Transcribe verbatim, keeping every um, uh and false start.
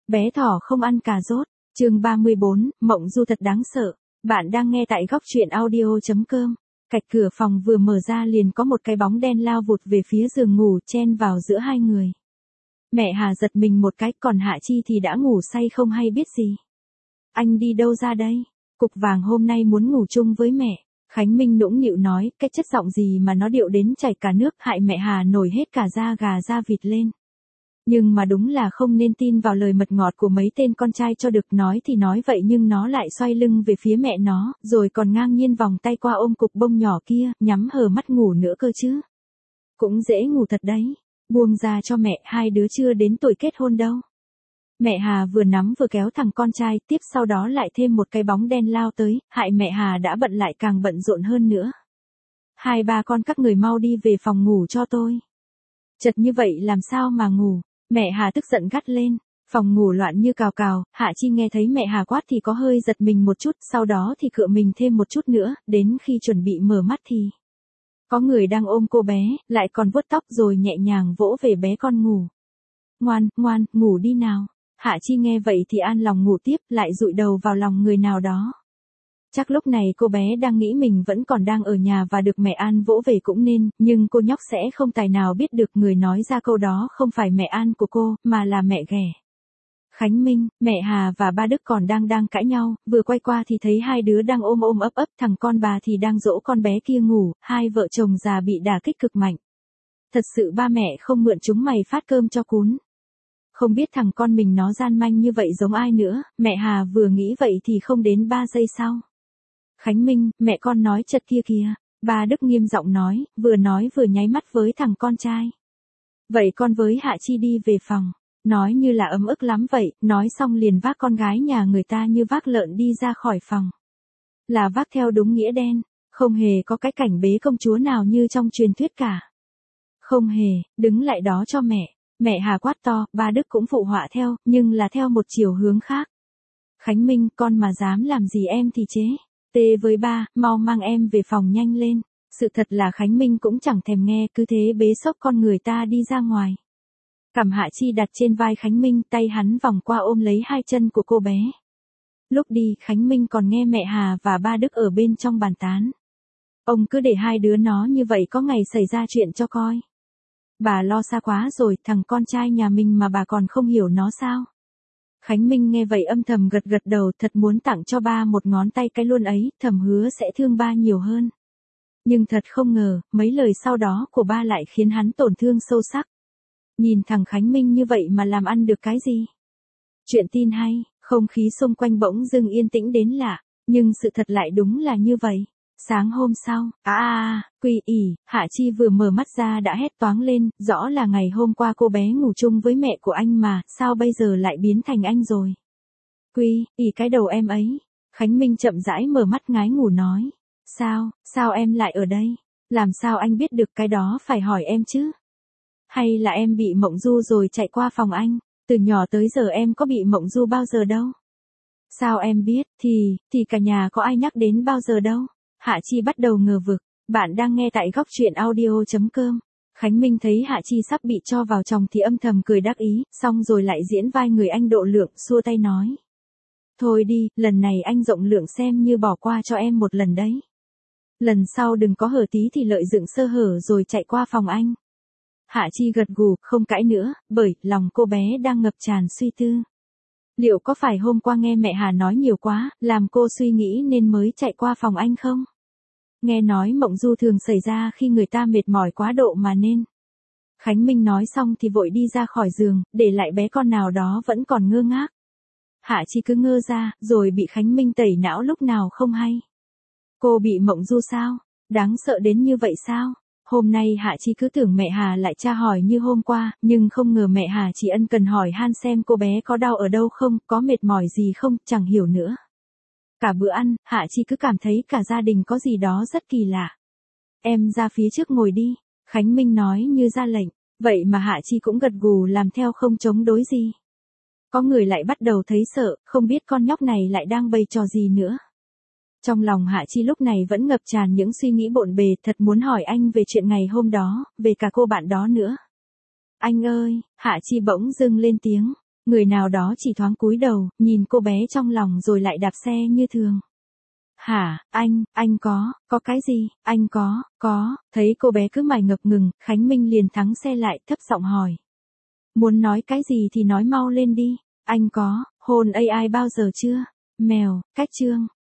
Bé thỏ không ăn cà rốt. Chương ba mươi bốn, mộng du thật đáng sợ. Bạn đang nghe tại góc truyện audio chấm com. Cạch cửa phòng vừa mở ra liền có một cái bóng đen lao vụt về phía giường ngủ chen vào giữa hai người. Mẹ Hà giật mình một cái, còn Hạ Chi thì đã ngủ say không hay biết gì. Anh đi đâu ra đây? Cục Vàng hôm nay muốn ngủ chung với mẹ. Khánh Minh nũng nịu nói, cái chất giọng gì mà nó điệu đến chảy cả nước, hại mẹ Hà nổi hết cả da gà da vịt lên. Nhưng mà đúng là không nên tin vào lời mật ngọt của mấy tên con trai cho được, nói thì nói vậy nhưng nó lại xoay lưng về phía mẹ nó, rồi còn ngang nhiên vòng tay qua ôm cục bông nhỏ kia, nhắm hờ mắt ngủ nữa cơ chứ. Cũng dễ ngủ thật đấy, buông ra cho mẹ, hai đứa chưa đến tuổi kết hôn đâu. Mẹ Hà vừa nắm vừa kéo thằng con trai, tiếp sau đó lại thêm một cái bóng đen lao tới, hại mẹ Hà đã bận lại càng bận rộn hơn nữa. Hai ba con các người mau đi về phòng ngủ cho tôi. Chật như vậy làm sao mà ngủ? Mẹ Hà tức giận gắt lên. Phòng ngủ loạn như cào cào, Hạ Chi nghe thấy mẹ Hà quát thì có hơi giật mình một chút, sau đó thì cựa mình thêm một chút nữa, đến khi chuẩn bị mở mắt thì có người đang ôm cô bé, lại còn vuốt tóc rồi nhẹ nhàng vỗ về bé con ngủ. Ngoan, ngoan, ngủ đi nào. Hạ Chi nghe vậy thì an lòng ngủ tiếp, lại dụi đầu vào lòng người nào đó. Chắc lúc này cô bé đang nghĩ mình vẫn còn đang ở nhà và được mẹ An vỗ về cũng nên, nhưng cô nhóc sẽ không tài nào biết được người nói ra câu đó không phải mẹ An của cô, mà là mẹ ghẻ. Khánh Minh, mẹ Hà và ba Đức còn đang đang cãi nhau, vừa quay qua thì thấy hai đứa đang ôm ôm ấp ấp, thằng con bà thì đang dỗ con bé kia ngủ, hai vợ chồng già bị đả kích cực mạnh. Thật sự ba mẹ không mượn chúng mày phát cơm cho cún. Không biết thằng con mình nó gian manh như vậy giống ai nữa, mẹ Hà vừa nghĩ vậy thì không đến ba giây sau. Khánh Minh, mẹ con nói chật kia kìa, ba Đức nghiêm giọng nói, vừa nói vừa nháy mắt với thằng con trai. Vậy con với Hạ Chi đi về phòng, nói như là ấm ức lắm vậy, nói xong liền vác con gái nhà người ta như vác lợn đi ra khỏi phòng. Là vác theo đúng nghĩa đen, không hề có cái cảnh bế công chúa nào như trong truyền thuyết cả. Không hề, đứng lại đó cho mẹ. Mẹ Hà quát to, ba Đức cũng phụ họa theo, nhưng là theo một chiều hướng khác. Khánh Minh, con mà dám làm gì em thì chế. Tê với ba, mau mang em về phòng nhanh lên. Sự thật là Khánh Minh cũng chẳng thèm nghe, cứ thế bế xốc con người ta đi ra ngoài. Cằm Hạ Chi đặt trên vai Khánh Minh, tay hắn vòng qua ôm lấy hai chân của cô bé. Lúc đi, Khánh Minh còn nghe mẹ Hà và ba Đức ở bên trong bàn tán. Ông cứ để hai đứa nó như vậy có ngày xảy ra chuyện cho coi. Bà lo xa quá rồi, thằng con trai nhà mình mà bà còn không hiểu nó sao? Khánh Minh nghe vậy âm thầm gật gật đầu, thật muốn tặng cho ba một ngón tay cái luôn ấy, thầm hứa sẽ thương ba nhiều hơn. Nhưng thật không ngờ, mấy lời sau đó của ba lại khiến hắn tổn thương sâu sắc. Nhìn thằng Khánh Minh như vậy mà làm ăn được cái gì? Chuyện tin hay, không khí xung quanh bỗng dưng yên tĩnh đến lạ, nhưng sự thật lại đúng là như vậy. Sáng hôm sau, à à, Quy ỉ, Hạ Chi vừa mở mắt ra đã hét toáng lên, rõ là ngày hôm qua cô bé ngủ chung với mẹ của anh mà, sao bây giờ lại biến thành anh rồi? Quy ỉ cái đầu em ấy. Khánh Minh chậm rãi mở mắt ngái ngủ nói. Sao, sao em lại ở đây? Làm sao anh biết được cái đó phải hỏi em chứ? Hay là em bị mộng du rồi chạy qua phòng anh? Từ nhỏ tới giờ em có bị mộng du bao giờ đâu? Sao em biết, thì, thì cả nhà có ai nhắc đến bao giờ đâu? Hạ Chi bắt đầu ngờ vực, bạn đang nghe tại góc truyện audio chấm com. Khánh Minh thấy Hạ Chi sắp bị cho vào chồng thì âm thầm cười đắc ý, xong rồi lại diễn vai người anh độ lượng, xua tay nói. Thôi đi, lần này anh rộng lượng xem như bỏ qua cho em một lần đấy. Lần sau đừng có hở tí thì lợi dụng sơ hở rồi chạy qua phòng anh. Hạ Chi gật gù, không cãi nữa, bởi lòng cô bé đang ngập tràn suy tư. Liệu có phải hôm qua nghe mẹ Hà nói nhiều quá, làm cô suy nghĩ nên mới chạy qua phòng anh không? Nghe nói mộng du thường xảy ra khi người ta mệt mỏi quá độ mà nên. Khánh Minh nói xong thì vội đi ra khỏi giường, để lại bé con nào đó vẫn còn ngơ ngác. Hạ Chi cứ ngơ ra, rồi bị Khánh Minh tẩy não lúc nào không hay. Cô bị mộng du sao? Đáng sợ đến như vậy sao? Hôm nay Hạ Chi cứ tưởng mẹ Hà lại tra hỏi như hôm qua, nhưng không ngờ mẹ Hà chỉ ân cần hỏi han xem cô bé có đau ở đâu không, có mệt mỏi gì không, chẳng hiểu nữa. Cả bữa ăn, Hạ Chi cứ cảm thấy cả gia đình có gì đó rất kỳ lạ. Em ra phía trước ngồi đi, Khánh Minh nói như ra lệnh, vậy mà Hạ Chi cũng gật gù làm theo không chống đối gì. Có người lại bắt đầu thấy sợ, không biết con nhóc này lại đang bày trò gì nữa. Trong lòng Hạ Chi lúc này vẫn ngập tràn những suy nghĩ bộn bề, thật muốn hỏi anh về chuyện ngày hôm đó, về cả cô bạn đó nữa. Anh ơi, Hạ Chi bỗng dưng lên tiếng. Người nào đó chỉ thoáng cúi đầu, nhìn cô bé trong lòng rồi lại đạp xe như thường. Hả, anh, anh có, có cái gì, anh có, có, thấy cô bé cứ mải ngập ngừng, Khánh Minh liền thắng xe lại, thấp giọng hỏi. Muốn nói cái gì thì nói mau lên đi, anh có, hôn a i bao giờ chưa? Mèo, cách chương.